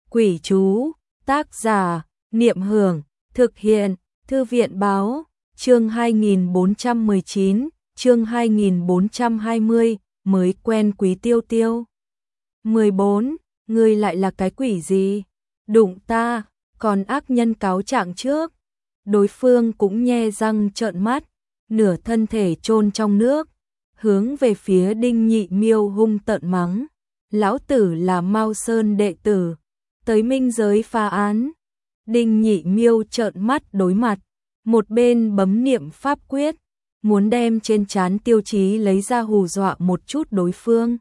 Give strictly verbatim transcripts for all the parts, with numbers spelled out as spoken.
Quỷ chú, tác giả, Niệm Hưởng, thực hiện, Thư viện báo, chương hai nghìn bốn trăm mười chín, chương hai nghìn bốn trăm hai mươi, mới quen Quý Tiêu Tiêu. mười bốn, ngươi lại là cái quỷ gì? Đụng ta, còn ác nhân cáo trạng trước. Đối phương cũng nhe răng trợn mắt, nửa thân thể chôn trong nước, hướng về phía Đinh Nhị Miêu hung tợn mắng. Lão tử là Mao Sơn đệ tử, tới minh giới phá án. Đinh Nhị Miêu trợn mắt đối mặt, một bên bấm niệm pháp quyết, muốn đem trên trán Tiêu Chí lấy ra hù dọa một chút đối phương.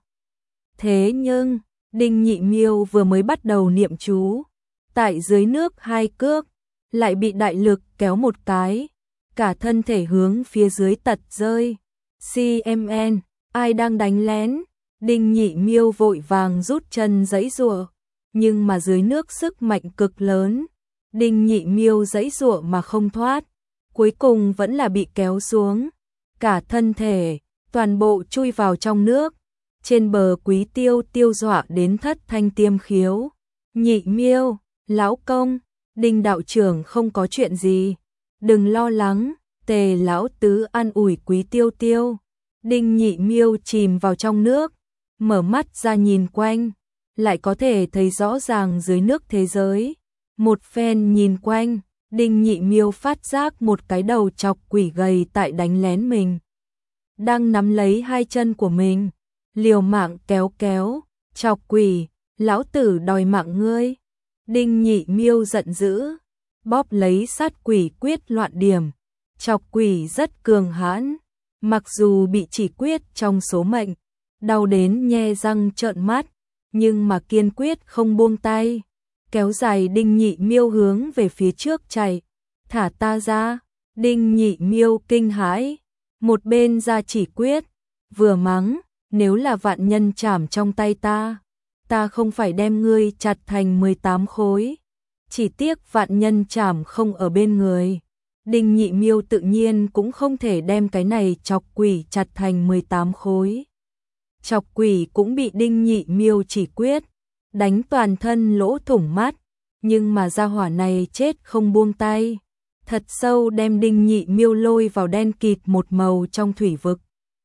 Thế nhưng, Đinh Nhị Miêu vừa mới bắt đầu niệm chú, tại dưới nước hai cước, lại bị đại lực kéo một cái, cả thân thể hướng phía dưới tật rơi. xê em en, ai đang đánh lén? Đinh Nhị Miêu vội vàng rút chân giãy giụa, nhưng mà dưới nước sức mạnh cực lớn, Đinh Nhị Miêu giãy giụa mà không thoát, cuối cùng vẫn là bị kéo xuống, cả thân thể toàn bộ chui vào trong nước. Trên bờ Quý Tiêu Tiêu dọa đến thất thanh tiêm khiếu. Nhị Miêu, lão công, Đinh đạo trưởng không có chuyện gì, đừng lo lắng. Tề lão tứ an ủi Quý Tiêu Tiêu. Đinh Nhị Miêu chìm vào trong nước, mở mắt ra nhìn quanh, lại có thể thấy rõ ràng dưới nước thế giới. Một phen nhìn quanh, Đinh Nhị Miêu phát giác một cái đầu chọc quỷ gầy tại đánh lén mình, đang nắm lấy hai chân của mình, liều mạng kéo kéo. Chọc quỷ, lão tử đòi mạng ngươi. Đinh Nhị Miêu giận dữ, bóp lấy sát quỷ quyết loạn điểm. Chọc quỷ rất cường hãn, mặc dù bị chỉ quyết trong số mệnh, đau đến nhe răng trợn mắt, nhưng mà kiên quyết không buông tay, kéo dài Đinh Nhị Miêu hướng về phía trước chạy. Thả ta ra. Đinh Nhị Miêu kinh hãi, một bên ra chỉ quyết, vừa mắng, nếu là vạn nhân chảm trong tay ta, ta không phải đem ngươi chặt thành mười tám khối. Chỉ tiếc vạn nhân chảm không ở bên người. Đinh Nhị Miêu tự nhiên cũng không thể đem cái này chọc quỷ chặt thành mười tám khối. Chọc quỷ cũng bị Đinh Nhị Miêu chỉ quyết đánh toàn thân lỗ thủng mắt, nhưng mà gia hỏa này chết không buông tay, thật sâu đem Đinh Nhị Miêu lôi vào đen kịt một màu trong thủy vực.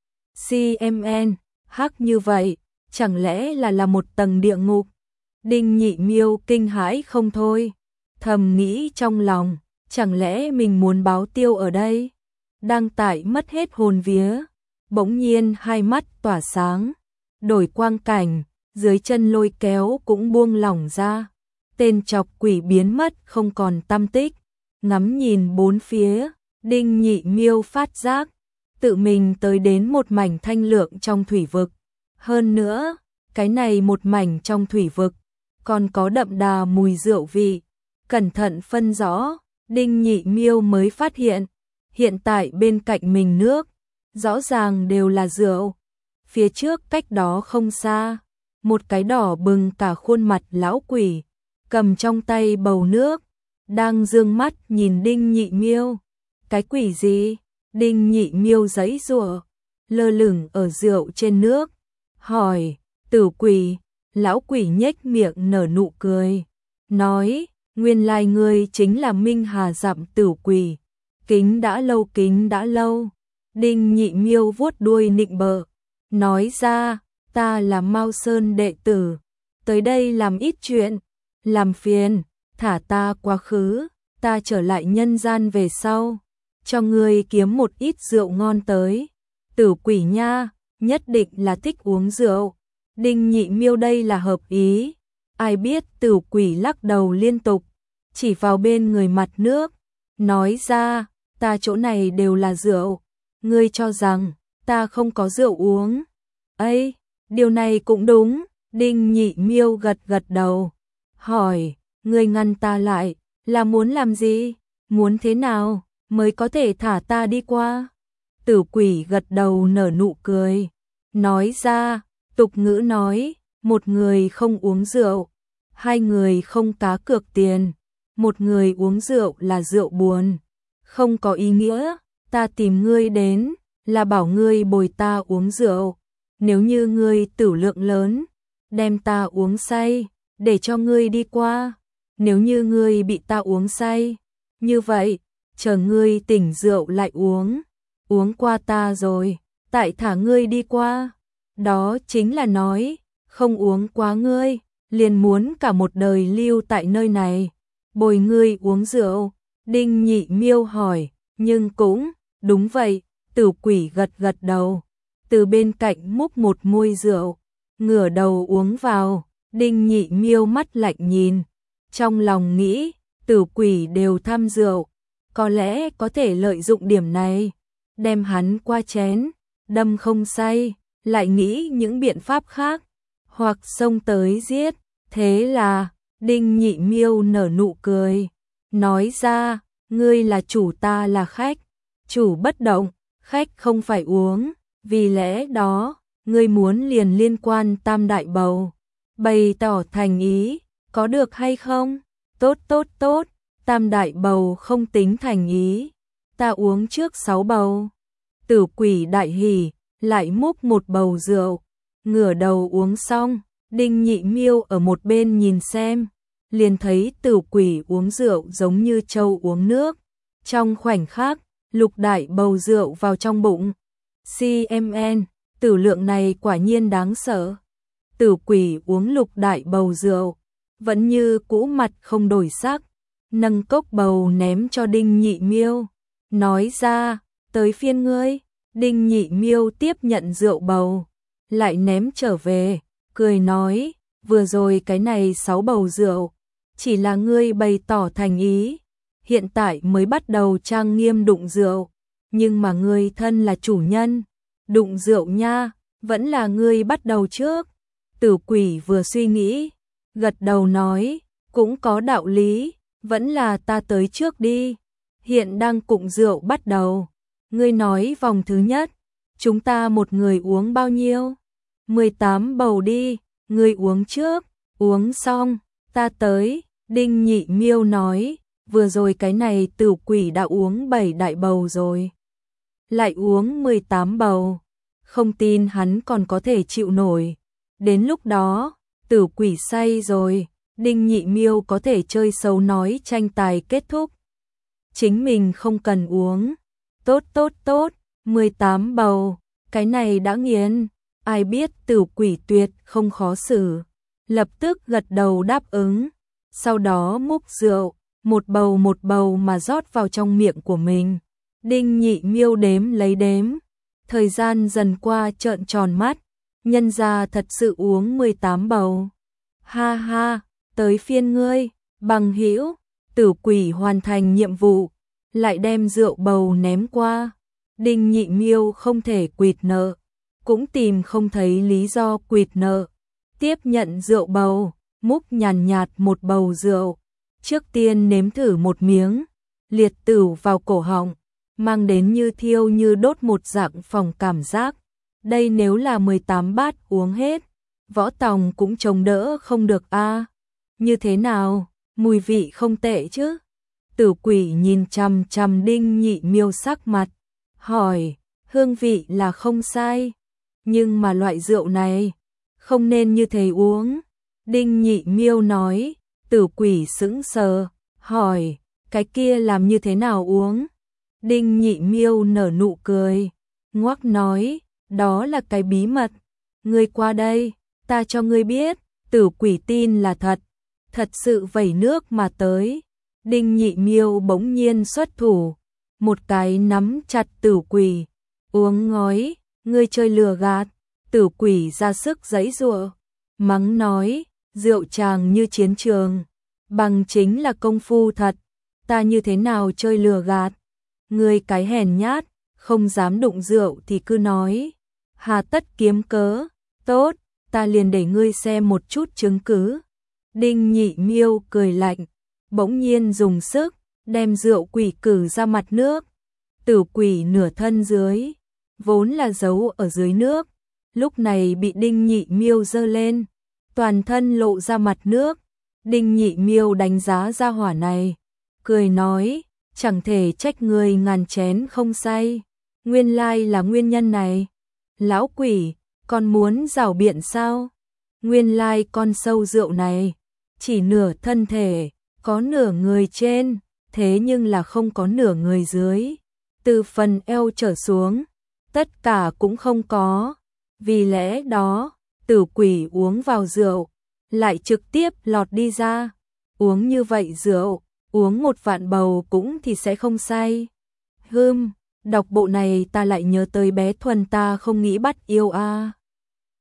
xê em en, hắc như vậy, chẳng lẽ là là một tầng địa ngục? Đinh Nhị Miêu kinh hãi không thôi, thầm nghĩ trong lòng, chẳng lẽ mình muốn báo tiêu ở đây? Đang tại mất hết hồn vía, bỗng nhiên hai mắt tỏa sáng, đổi quang cảnh, dưới chân lôi kéo cũng buông lỏng ra. Tên chọc quỷ biến mất không còn tăm tích, ngắm nhìn bốn phía, Đinh Nhị Miêu phát giác, tự mình tới đến một mảnh thanh lượng trong thủy vực. Hơn nữa, cái này một mảnh trong thủy vực, còn có đậm đà mùi rượu vị. Cẩn thận phân rõ, Đinh Nhị Miêu mới phát hiện, hiện tại bên cạnh mình nước, rõ ràng đều là rượu. Phía trước cách đó không xa, một cái đỏ bừng cả khuôn mặt lão quỷ, cầm trong tay bầu nước, đang dương mắt nhìn Đinh Nhị Miêu. Cái quỷ gì? Đinh Nhị Miêu giãy giụa, lơ lửng ở rượu trên nước, hỏi, tử quỷ. Lão quỷ nhếch miệng nở nụ cười, nói, nguyên lai ngươi chính là Minh Hà Dặm tử quỷ. Kính đã lâu, kính đã lâu. Đinh Nhị Miêu vuốt đuôi nịnh bợ, nói ra, ta là Mao Sơn đệ tử, tới đây làm ít chuyện, làm phiền, thả ta quá khứ, ta trở lại nhân gian về sau, cho ngươi kiếm một ít rượu ngon tới. Tử quỷ nha, nhất định là thích uống rượu. Đinh Nhị Miêu đây là hợp ý, ai biết tử quỷ lắc đầu liên tục, chỉ vào bên người mặt nước, nói ra, ta chỗ này đều là rượu, ngươi cho rằng ta không có rượu uống? Ây, điều này cũng đúng. Đinh Nhị Miêu gật gật đầu, hỏi, ngươi ngăn ta lại, là muốn làm gì? Muốn thế nào mới có thể thả ta đi qua? Tử quỷ gật đầu nở nụ cười, nói ra, tục ngữ nói, một người không uống rượu, hai người không cá cược tiền, một người uống rượu là rượu buồn, không có ý nghĩa. Ta tìm ngươi đến, là bảo ngươi bồi ta uống rượu, nếu như ngươi tử lượng lớn, đem ta uống say, để cho ngươi đi qua. Nếu như ngươi bị ta uống say, như vậy, chờ ngươi tỉnh rượu lại uống. Uống qua ta rồi, tại thả ngươi đi qua. Đó chính là nói, không uống quá ngươi, liền muốn cả một đời lưu tại nơi này, bồi ngươi uống rượu. Đinh Nhị Miêu hỏi, nhưng cũng, đúng vậy, Tử Quỷ gật gật đầu, từ bên cạnh múc một muôi rượu, ngửa đầu uống vào. Đinh Nhị Miêu mắt lạnh nhìn, trong lòng nghĩ, Tử Quỷ đều tham rượu, có lẽ có thể lợi dụng điểm này, đem hắn qua chén, đâm không say, lại nghĩ những biện pháp khác, hoặc xông tới giết. Thế là, Đinh Nhị Miêu nở nụ cười, nói ra, ngươi là chủ, ta là khách, chủ bất động, khách không phải uống, vì lẽ đó, ngươi muốn liền liên quan tam đại bầu, bày tỏ thành ý, có được hay không? Tốt tốt tốt, tam đại bầu không tính thành ý, ta uống trước sáu bầu. Tử Quỷ đại hỉ, lại múc một bầu rượu, ngửa đầu uống xong. Đinh Nhị Miêu ở một bên nhìn xem, liền thấy Tử Quỷ uống rượu giống như trâu uống nước. Trong khoảnh khắc, lục đại bầu rượu vào trong bụng. xê em en, tử lượng này quả nhiên đáng sợ. Tử Quỷ uống lục đại bầu rượu, vẫn như cũ mặt không đổi sắc, nâng cốc bầu ném cho Đinh Nhị Miêu, nói ra, tới phiên ngươi. Đinh Nhị Miêu tiếp nhận rượu bầu, lại ném trở về, cười nói, vừa rồi cái này sáu bầu rượu, chỉ là ngươi bày tỏ thành ý, hiện tại mới bắt đầu trang nghiêm đụng rượu, nhưng mà ngươi thân là chủ nhân, đụng rượu nha, vẫn là ngươi bắt đầu trước. Tử Quỷ vừa suy nghĩ, gật đầu nói, cũng có đạo lý, vẫn là ta tới trước đi, hiện đang cụng rượu bắt đầu, ngươi nói vòng thứ nhất, chúng ta một người uống bao nhiêu? mười tám bầu đi, ngươi uống trước, uống xong, ta tới. Đinh Nhị Miêu nói, vừa rồi cái này Tử Quỷ đã uống bảy đại bầu rồi, lại uống mười tám bầu, không tin hắn còn có thể chịu nổi. Đến lúc đó, Tử Quỷ say rồi, Đinh Nhị Miêu có thể chơi xấu nói tranh tài kết thúc. Chính mình không cần uống. Tốt tốt tốt, mười tám bầu, cái này đã nghiền. Ai biết Tử Quỷ tuyệt không khó xử, lập tức gật đầu đáp ứng. Sau đó múc rượu, một bầu một bầu mà rót vào trong miệng của mình. Đinh Nhị Miêu đếm lấy đếm, thời gian dần qua trợn tròn mắt, nhân ra thật sự uống mười tám bầu. Ha ha, tới phiên ngươi, bằng hữu. Tử Quỷ hoàn thành nhiệm vụ, lại đem rượu bầu ném qua. Đinh Nhị Miêu không thể quỵt nợ, cũng tìm không thấy lý do quỵt nợ, tiếp nhận rượu bầu, múc nhàn nhạt một bầu rượu, trước tiên nếm thử một miếng, liệt tửu vào cổ họng, mang đến như thiêu như đốt một dạng phòng cảm giác. Đây nếu là mười tám bát uống hết, Võ Tòng cũng chống đỡ không được a. Như thế nào, mùi vị không tệ chứ? Tử Quỷ nhìn chằm chằm Đinh Nhị Miêu sắc mặt, hỏi, hương vị là không sai, nhưng mà loại rượu này không nên như thế uống. Đinh Nhị Miêu nói. Tử Quỷ sững sờ, hỏi, cái kia làm như thế nào uống? Đinh Nhị Miêu nở nụ cười, ngoắc nói, đó là cái bí mật, ngươi qua đây, ta cho ngươi biết. Tử Quỷ tin là thật, thật sự vẩy nước mà tới. Đinh Nhị Miêu bỗng nhiên xuất thủ, một cái nắm chặt Tử Quỷ, uống ngói, ngươi chơi lừa gạt. Tử Quỷ ra sức giãy giụa, mắng nói, rượu chàng như chiến trường, bằng chính là công phu thật, ta như thế nào chơi lừa gạt? Ngươi cái hèn nhát, không dám đụng rượu thì cứ nói, hà tất kiếm cớ, tốt, ta liền để ngươi xem một chút chứng cứ. Đinh Nhị Miêu cười lạnh, bỗng nhiên dùng sức, đem rượu quỷ cử ra mặt nước. Tử Quỷ nửa thân dưới, vốn là giấu ở dưới nước, lúc này bị Đinh Nhị Miêu giơ lên, toàn thân lộ ra mặt nước. Đinh Nhị Miêu đánh giá ra hỏa này, cười nói, chẳng thể trách người ngàn chén không say, nguyên lai là nguyên nhân này. Lão quỷ, con muốn rảo biện sao? Nguyên lai con sâu rượu này, chỉ nửa thân thể, có nửa người trên, thế nhưng là không có nửa người dưới. Từ phần eo trở xuống, tất cả cũng không có. Vì lẽ đó, Tử Quỷ uống vào rượu, lại trực tiếp lọt đi ra. Uống như vậy rượu, uống một vạn bầu cũng thì sẽ không say. Hưm, đọc bộ này ta lại nhớ tới bé Thuần ta không nghĩ bắt yêu a. À.